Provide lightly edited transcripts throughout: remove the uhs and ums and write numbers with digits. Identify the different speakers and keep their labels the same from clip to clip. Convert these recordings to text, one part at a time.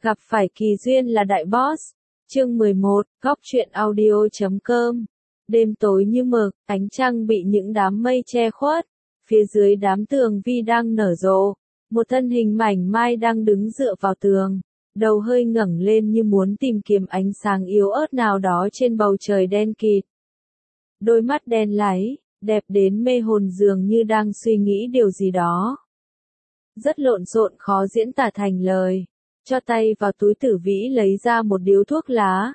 Speaker 1: Gặp phải kỳ duyên là đại boss. Chương 11, góc truyện audio.com. Đêm tối như mực, ánh trăng bị những đám mây che khuất. Phía dưới đám tường vi đang nở rộ. Một thân hình mảnh mai đang đứng dựa vào tường. Đầu hơi ngẩng lên như muốn tìm kiếm ánh sáng yếu ớt nào đó trên bầu trời đen kịt. Đôi mắt đen láy, đẹp đến mê hồn dường như đang suy nghĩ điều gì đó. Rất lộn xộn khó diễn tả thành lời. Cho tay vào túi Tử Vĩ lấy ra một điếu thuốc lá.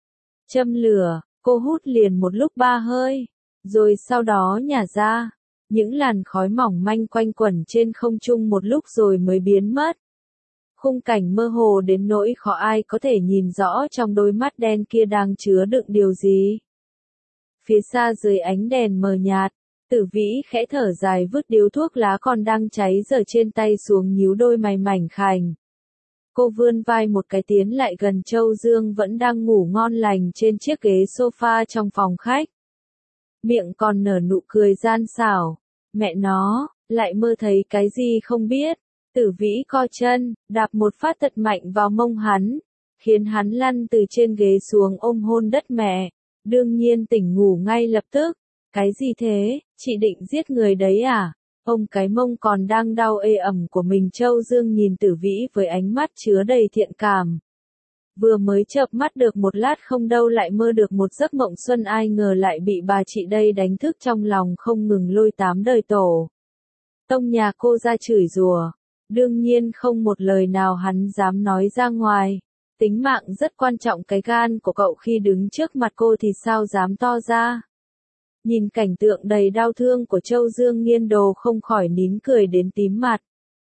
Speaker 1: Châm lửa, cô hút liền một lúc 3 hơi. Rồi sau đó nhả ra. Những làn khói mỏng manh quanh quẩn trên không trung một lúc rồi mới biến mất. Khung cảnh mơ hồ đến nỗi khó ai có thể nhìn rõ trong đôi mắt đen kia đang chứa đựng điều gì. Phía xa dưới ánh đèn mờ nhạt, Tử Vĩ khẽ thở dài vứt điếu thuốc lá còn đang cháy dở trên tay xuống nhíu đôi mày mảnh khảnh. Cô vươn vai một cái tiến lại gần Châu Dương vẫn đang ngủ ngon lành trên chiếc ghế sofa trong phòng khách. Miệng còn nở nụ cười gian xảo. Mẹ nó, lại mơ thấy cái gì không biết. Tử Vĩ co chân, đạp một phát thật mạnh vào mông hắn, khiến hắn lăn từ trên ghế xuống ôm hôn đất mẹ. Đương nhiên tỉnh ngủ ngay lập tức. Cái gì thế, chị định giết người đấy à? Ông cái mông còn đang đau ê ẩm của mình. Châu Dương nhìn Tử Vĩ với ánh mắt chứa đầy thiện cảm. Vừa mới chợp mắt được một lát không đâu lại mơ được một giấc mộng xuân, ai ngờ lại bị bà chị đây đánh thức, trong lòng không ngừng lôi 8 đời tổ tông nhà cô ra chửi rủa. Đương nhiên không một lời nào hắn dám nói ra ngoài. Tính mạng rất quan trọng, cái gan của cậu khi đứng trước mặt cô thì sao dám to ra. Nhìn cảnh tượng đầy đau thương của Châu Dương, Nghiên Đồ không khỏi nín cười đến tím mặt.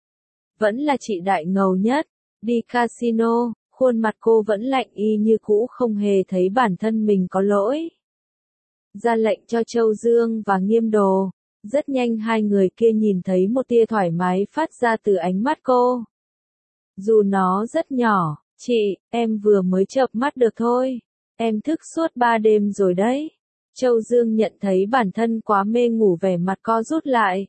Speaker 1: Vẫn là chị đại ngầu nhất. Đi casino, khuôn mặt cô vẫn lạnh y như cũ, không hề thấy bản thân mình có lỗi. Ra lệnh cho Châu Dương và Nghiêm Đồ. Rất nhanh hai người kia nhìn thấy một tia thoải mái phát ra từ ánh mắt cô. Dù nó rất nhỏ, chị, em vừa mới chợp mắt được thôi. Em thức suốt 3 đêm rồi đấy. Châu Dương nhận thấy bản thân quá mê ngủ, vẻ mặt co rút lại.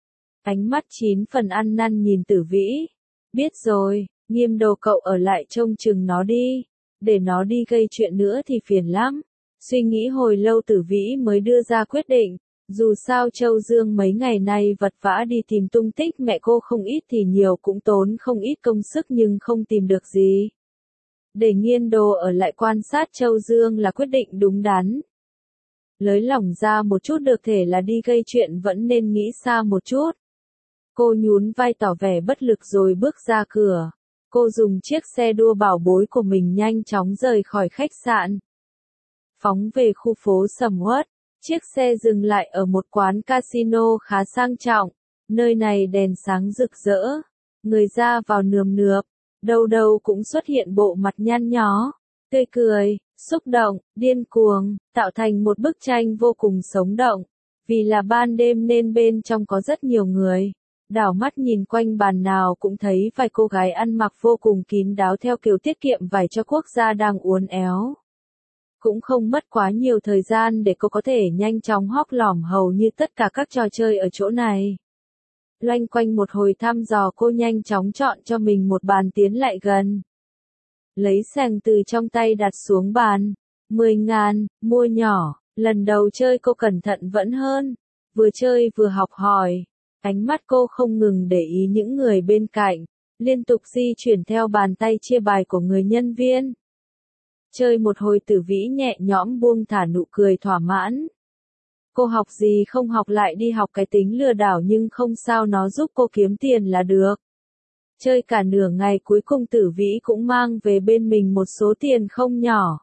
Speaker 1: Ánh mắt 9 phần ăn năn nhìn Tử Vĩ. Biết rồi, Nghiêm Đồ cậu ở lại trông chừng nó đi. Để nó đi gây chuyện nữa thì phiền lắm. Suy nghĩ hồi lâu Tử Vĩ mới đưa ra quyết định. Dù sao Châu Dương mấy ngày nay vật vã đi tìm tung tích mẹ cô, không ít thì nhiều cũng tốn không ít công sức nhưng không tìm được gì. Để Nghiên Đồ ở lại quan sát Châu Dương là quyết định đúng đắn. Lới lỏng ra một chút được thể là đi gây chuyện vẫn nên nghĩ xa một chút. Cô nhún vai tỏ vẻ bất lực rồi bước ra cửa. Cô dùng chiếc xe đua bảo bối của mình nhanh chóng rời khỏi khách sạn. Phóng về khu phố sầm uất. Chiếc xe dừng lại ở một quán casino khá sang trọng. Nơi này đèn sáng rực rỡ. Người ra vào nườm nượp. Đâu đâu cũng xuất hiện bộ mặt nhăn nhó, tươi cười, xúc động, điên cuồng, tạo thành một bức tranh vô cùng sống động. Vì là ban đêm nên bên trong có rất nhiều người. Đảo mắt nhìn quanh bàn nào cũng thấy vài cô gái ăn mặc vô cùng kín đáo theo kiểu tiết kiệm vải cho quốc gia đang uốn éo. Cũng không mất quá nhiều thời gian để cô có thể nhanh chóng hóp lỏm hầu như tất cả các trò chơi ở chỗ này. Loanh quanh một hồi thăm dò, cô nhanh chóng chọn cho mình một bàn tiến lại gần. Lấy xàng từ trong tay đặt xuống bàn. 10.000, mua nhỏ. Lần đầu chơi cô cẩn thận vẫn hơn. Vừa chơi vừa học hỏi. Ánh mắt cô không ngừng để ý những người bên cạnh. Liên tục di chuyển theo bàn tay chia bài của người nhân viên. Chơi một hồi Tử Vĩ nhẹ nhõm buông thả nụ cười thỏa mãn. Cô học gì không học lại đi học cái tính lừa đảo nhưng không sao, nó giúp cô kiếm tiền là được. Chơi cả nửa ngày cuối cùng Tử Vĩ cũng mang về bên mình một số tiền không nhỏ.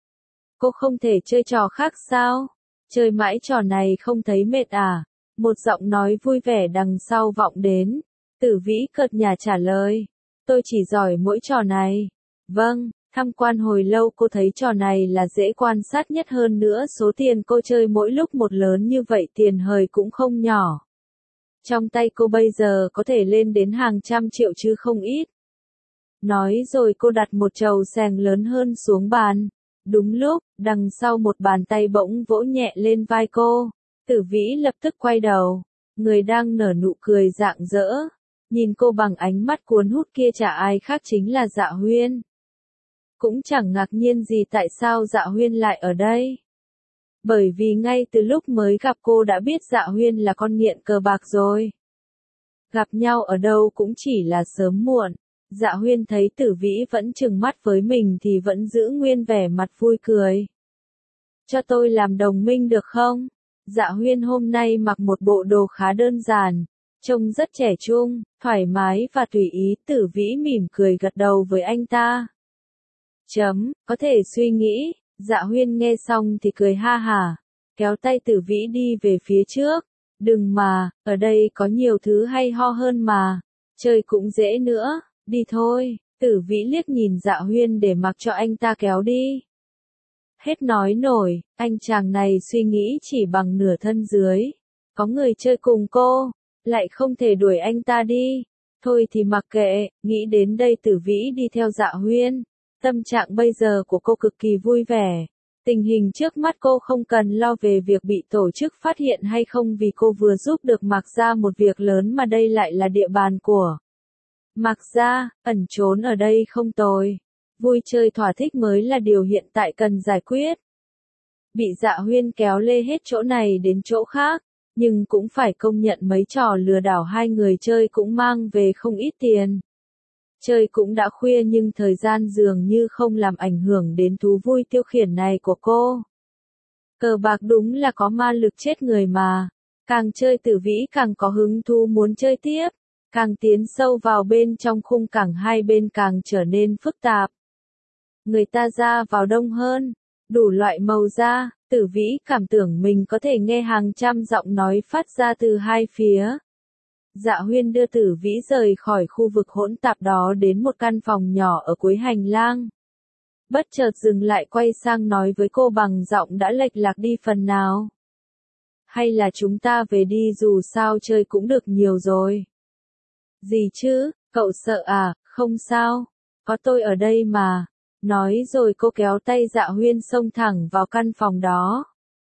Speaker 1: Cô không thể chơi trò khác sao? Chơi mãi trò này không thấy mệt à? Một giọng nói vui vẻ đằng sau vọng đến. Tử Vĩ cợt nhả trả lời. Tôi chỉ giỏi mỗi trò này. Vâng. Tham quan hồi lâu cô thấy trò này là dễ quan sát nhất, hơn nữa số tiền cô chơi mỗi lúc một lớn như vậy, tiền hời cũng không nhỏ. Trong tay cô bây giờ có thể lên đến hàng trăm triệu chứ không ít. Nói rồi cô đặt một chầu xàng lớn hơn xuống bàn. Đúng lúc, đằng sau một bàn tay bỗng vỗ nhẹ lên vai cô. Tử Vĩ lập tức quay đầu. Người đang nở nụ cười rạng rỡ. nhìn cô bằng ánh mắt cuốn hút kia chả ai khác chính là Dạ Huyên. Cũng chẳng ngạc nhiên gì tại sao Dạ Huyên lại ở đây. Bởi vì ngay từ lúc mới gặp cô đã biết Dạ Huyên là con nghiện cờ bạc rồi. Gặp nhau ở đâu cũng chỉ là sớm muộn. Dạ Huyên thấy Tử Vĩ vẫn trừng mắt với mình thì vẫn giữ nguyên vẻ mặt vui cười. Cho tôi làm đồng minh được không? Dạ Huyên hôm nay mặc một bộ đồ khá đơn giản, trông rất trẻ trung, thoải mái và tùy ý. Tử Vĩ mỉm cười gật đầu với anh ta. Có thể suy nghĩ. Dạ Huyên nghe xong thì cười ha hả, kéo tay Tử Vĩ đi về phía trước. Đừng mà, ở đây có nhiều thứ hay ho hơn mà, chơi cũng dễ nữa, đi thôi. Tử Vĩ liếc nhìn Dạ Huyên để mặc cho anh ta kéo đi. Hết nói nổi, anh chàng này suy nghĩ chỉ bằng nửa thân dưới. Có người chơi cùng cô, lại không thể đuổi anh ta đi. Thôi thì mặc kệ, nghĩ đến đây Tử Vĩ đi theo Dạ Huyên. Tâm trạng bây giờ của cô cực kỳ vui vẻ. Tình hình trước mắt cô không cần lo về việc bị tổ chức phát hiện hay không vì cô vừa giúp được Mạc Gia một việc lớn mà đây lại là địa bàn của Mạc Gia, ẩn trốn ở đây không tồi. Vui chơi thỏa thích mới là điều hiện tại cần giải quyết. Bị Dạ Huyên kéo lê hết chỗ này đến chỗ khác, nhưng cũng phải công nhận mấy trò lừa đảo hai người chơi cũng mang về không ít tiền. Chơi cũng đã khuya nhưng thời gian dường như không làm ảnh hưởng đến thú vui tiêu khiển này của cô. Cờ bạc đúng là có ma lực chết người mà. Càng chơi Tử Vĩ càng có hứng thú muốn chơi tiếp. Càng tiến sâu vào bên trong khung cảng hai bên càng trở nên phức tạp. Người ta ra vào đông hơn, đủ loại màu da. Tử Vĩ cảm tưởng mình có thể nghe hàng trăm giọng nói phát ra từ hai phía. Dạ Huyên đưa Tử Vĩ rời khỏi khu vực hỗn tạp đó đến một căn phòng nhỏ ở cuối hành lang. Bất chợt dừng lại quay sang nói với cô bằng giọng đã lệch lạc đi phần nào. Hay là chúng ta về đi dù sao chơi cũng được nhiều rồi. Gì chứ, cậu sợ à, không sao, có tôi ở đây mà. Nói rồi cô kéo tay Dạ Huyên xông thẳng vào căn phòng đó.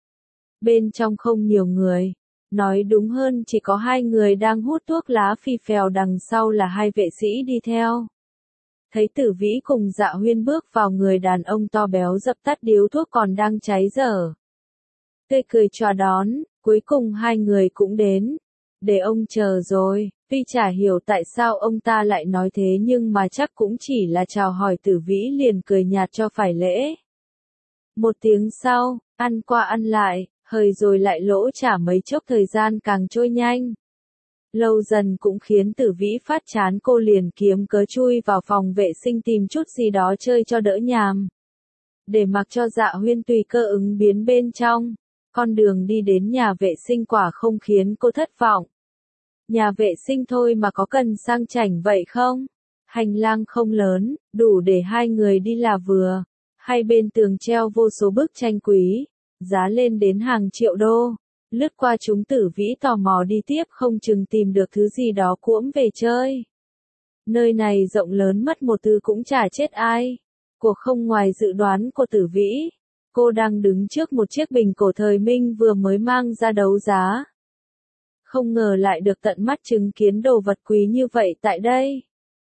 Speaker 1: Bên trong không nhiều người. Nói đúng hơn chỉ có hai người đang hút thuốc lá phì phèo, đằng sau là hai vệ sĩ đi theo. Thấy Tử Vĩ cùng Dạ Huyên bước vào, người đàn ông to béo dập tắt điếu thuốc còn đang cháy dở. Tươi cười chào đón, cuối cùng hai người cũng đến. Để ông chờ rồi, tuy chả hiểu tại sao ông ta lại nói thế nhưng mà chắc cũng chỉ là chào hỏi. Tử Vĩ liền cười nhạt cho phải lễ. Một tiếng sau, ăn qua ăn lại, hời rồi lại lỗ trả mấy chốc thời gian càng trôi nhanh. Lâu dần cũng khiến Tử Vĩ phát chán, cô liền kiếm cớ chui vào phòng vệ sinh tìm chút gì đó chơi cho đỡ nhàm. Để mặc cho Dạ Huyên tùy cơ ứng biến bên trong, con đường đi đến nhà vệ sinh quả không khiến cô thất vọng. Nhà vệ sinh thôi mà có cần sang chảnh vậy không? Hành lang không lớn, đủ để hai người đi là vừa. Hai bên tường treo vô số bức tranh quý, giá lên đến hàng triệu đô. Lướt qua chúng Tử Vĩ tò mò đi tiếp, không chừng tìm được thứ gì đó cuỗm về chơi. Nơi này rộng lớn mất một từ cũng chả chết ai. Cuộc không ngoài dự đoán của Tử Vĩ. Cô đang đứng trước một chiếc bình cổ thời Minh vừa mới mang ra đấu giá. Không ngờ lại được tận mắt chứng kiến đồ vật quý như vậy tại đây.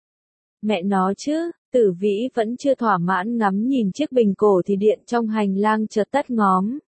Speaker 1: Mẹ nó chứ, Tử Vĩ vẫn chưa thỏa mãn ngắm nhìn chiếc bình cổ thì điện trong hành lang chợt tắt ngóm.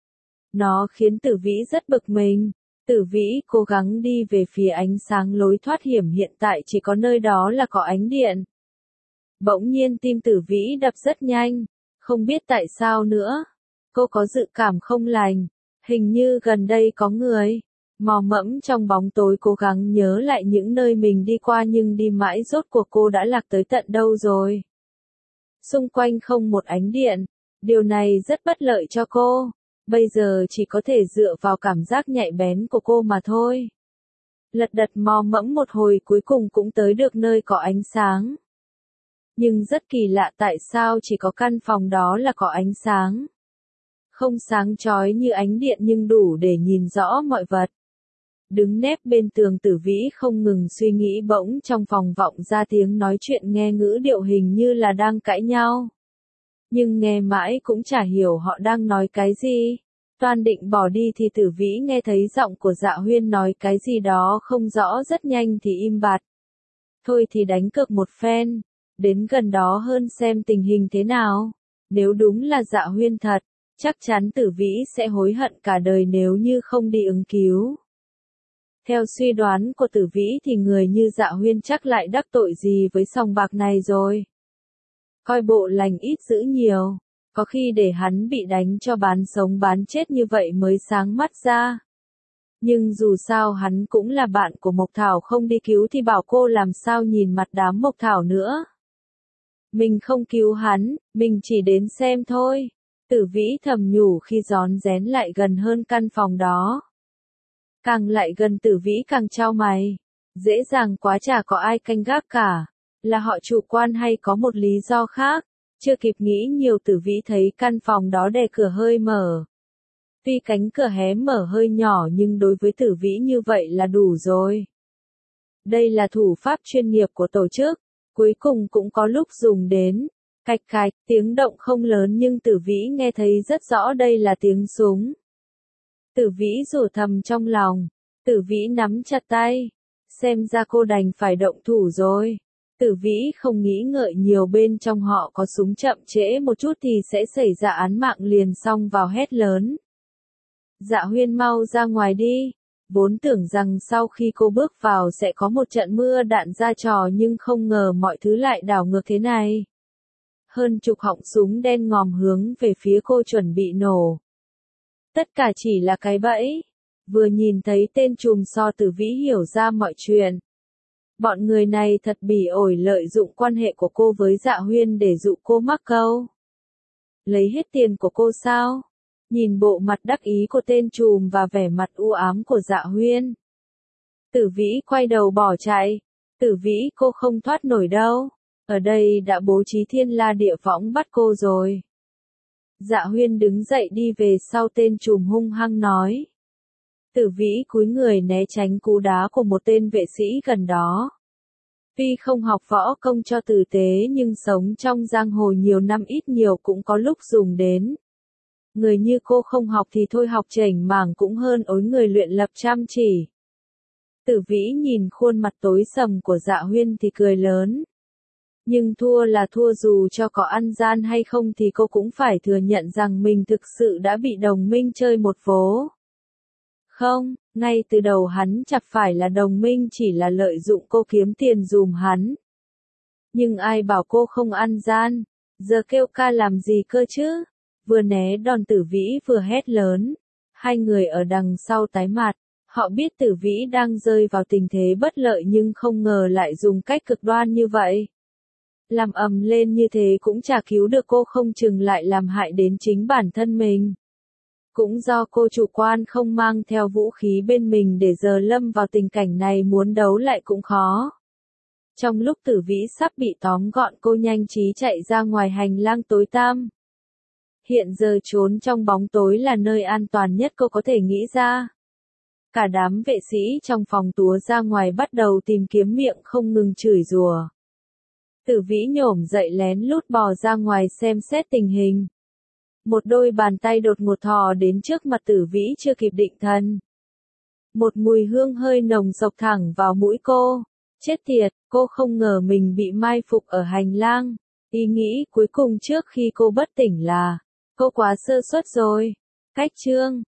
Speaker 1: Nó khiến Tử Vĩ rất bực mình. Tử Vĩ cố gắng đi về phía ánh sáng lối thoát hiểm, hiện tại chỉ có nơi đó là có ánh điện. Bỗng nhiên tim Tử Vĩ đập rất nhanh, không biết tại sao nữa. Cô có dự cảm không lành, hình như gần đây có người. Mò mẫm trong bóng tối cố gắng nhớ lại những nơi mình đi qua nhưng đi mãi rốt cuộc cô đã lạc tới tận đâu rồi. Xung quanh không một ánh điện, điều này rất bất lợi cho cô. Bây giờ chỉ có thể dựa vào cảm giác nhạy bén của cô mà thôi. Lật đật mò mẫm một hồi cuối cùng cũng tới được nơi có ánh sáng. Nhưng rất kỳ lạ, tại sao chỉ có căn phòng đó là có ánh sáng. Không sáng chói như ánh điện nhưng đủ để nhìn rõ mọi vật. Đứng nép bên tường, Tử Vĩ không ngừng suy nghĩ, bỗng trong phòng vọng ra tiếng nói chuyện nghe ngữ điệu hình như là đang cãi nhau. Nhưng nghe mãi cũng chả hiểu họ đang nói cái gì. Toan định bỏ đi thì Tử Vĩ nghe thấy giọng của Dạ Huyên nói cái gì đó không rõ, rất nhanh thì im bặt. Thôi thì đánh cược một phen, đến gần đó hơn xem tình hình thế nào. Nếu đúng là Dạ Huyên thật, chắc chắn Tử Vĩ sẽ hối hận cả đời nếu như không đi ứng cứu. Theo suy đoán của Tử Vĩ thì người như Dạ Huyên chắc lại đắc tội gì với sòng bạc này rồi. Coi bộ lành ít dữ nhiều, có khi để hắn bị đánh cho bán sống bán chết như vậy mới sáng mắt ra. Nhưng dù sao hắn cũng là bạn của Mộc Thảo, không đi cứu thì bảo cô làm sao nhìn mặt đám Mộc Thảo nữa. Mình không cứu hắn, mình chỉ đến xem thôi. Tử Vĩ thầm nhủ khi rón rén lại gần hơn căn phòng đó. Càng lại gần Tử Vĩ càng chau mày. Dễ dàng quá, chả có ai canh gác cả. Là họ chủ quan hay có một lý do khác? Chưa kịp nghĩ nhiều, Tử Vĩ thấy căn phòng đó đè cửa hơi mở. Tuy cánh cửa hé mở hơi nhỏ nhưng đối với Tử Vĩ như vậy là đủ rồi. Đây là thủ pháp chuyên nghiệp của tổ chức, cuối cùng cũng có lúc dùng đến. Cạch cạch, tiếng động không lớn nhưng Tử Vĩ nghe thấy rất rõ đây là tiếng súng. Tử Vĩ rủa thầm trong lòng. Tử Vĩ nắm chặt tay. Xem ra cô đành phải động thủ rồi. Tử Vĩ không nghĩ ngợi nhiều, bên trong họ có súng, chậm trễ một chút thì sẽ xảy ra án mạng liền, xông vào hét lớn. Dạ Huyên mau ra ngoài đi. Vốn tưởng rằng sau khi cô bước vào sẽ có một trận mưa đạn ra trò, nhưng không ngờ mọi thứ lại đảo ngược thế này. Hơn chục họng súng đen ngòm hướng về phía cô chuẩn bị nổ. Tất cả chỉ là cái bẫy. Vừa nhìn thấy tên trùm So, Tử Vĩ hiểu ra mọi chuyện. Bọn người này thật bỉ ổi, lợi dụng quan hệ của cô với Dạ Huyên để dụ cô mắc câu. Lấy hết tiền của cô sao? Nhìn bộ mặt đắc ý của tên trùm và vẻ mặt u ám của Dạ Huyên, Tử Vĩ quay đầu bỏ chạy. Tử Vĩ, cô không thoát nổi đâu. Ở đây đã bố trí thiên la địa võng bắt cô rồi. Dạ Huyên đứng dậy đi về sau tên trùm, hung hăng nói. Tử Vĩ cúi người né tránh cú đá của một tên vệ sĩ gần đó. Tuy không học võ công cho tử tế nhưng sống trong giang hồ nhiều năm, ít nhiều cũng có lúc dùng đến. Người như cô không học thì thôi, học chểnh mảng cũng hơn ối người luyện lập chăm chỉ. Tử Vĩ nhìn khuôn mặt tối sầm của Dạ Huyên thì cười lớn. Nhưng thua là thua, dù cho có ăn gian hay không thì cô cũng phải thừa nhận rằng mình thực sự đã bị đồng minh chơi một vố. Không, ngay từ đầu hắn chẳng phải là đồng minh, chỉ là lợi dụng cô kiếm tiền dùm hắn. Nhưng ai bảo cô không ăn gian, giờ kêu ca làm gì cơ chứ? Vừa né đòn, Tử Vĩ vừa hét lớn. Hai người ở đằng sau tái mặt, họ biết Tử Vĩ đang rơi vào tình thế bất lợi nhưng không ngờ lại dùng cách cực đoan như vậy. Làm ầm lên như thế cũng chả cứu được cô, không chừng lại làm hại đến chính bản thân mình. Cũng do cô chủ quan không mang theo vũ khí bên mình, để giờ lâm vào tình cảnh này muốn đấu lại cũng khó. Trong lúc Tử Vĩ sắp bị tóm gọn, cô nhanh trí chạy ra ngoài hành lang tối tăm. Hiện giờ trốn trong bóng tối là nơi an toàn nhất cô có thể nghĩ ra. Cả đám vệ sĩ trong phòng túa ra ngoài bắt đầu tìm kiếm, miệng không ngừng chửi rủa. Tử Vĩ nhổm dậy lén lút bò ra ngoài xem xét tình hình. Một đôi bàn tay đột ngột thò đến trước mặt Tử Vĩ, chưa kịp định thần. Một mùi hương hơi nồng xộc thẳng vào mũi cô. Chết tiệt, cô không ngờ mình bị mai phục ở hành lang. Ý nghĩ cuối cùng trước khi cô bất tỉnh là, cô quá sơ suất rồi. Cách chương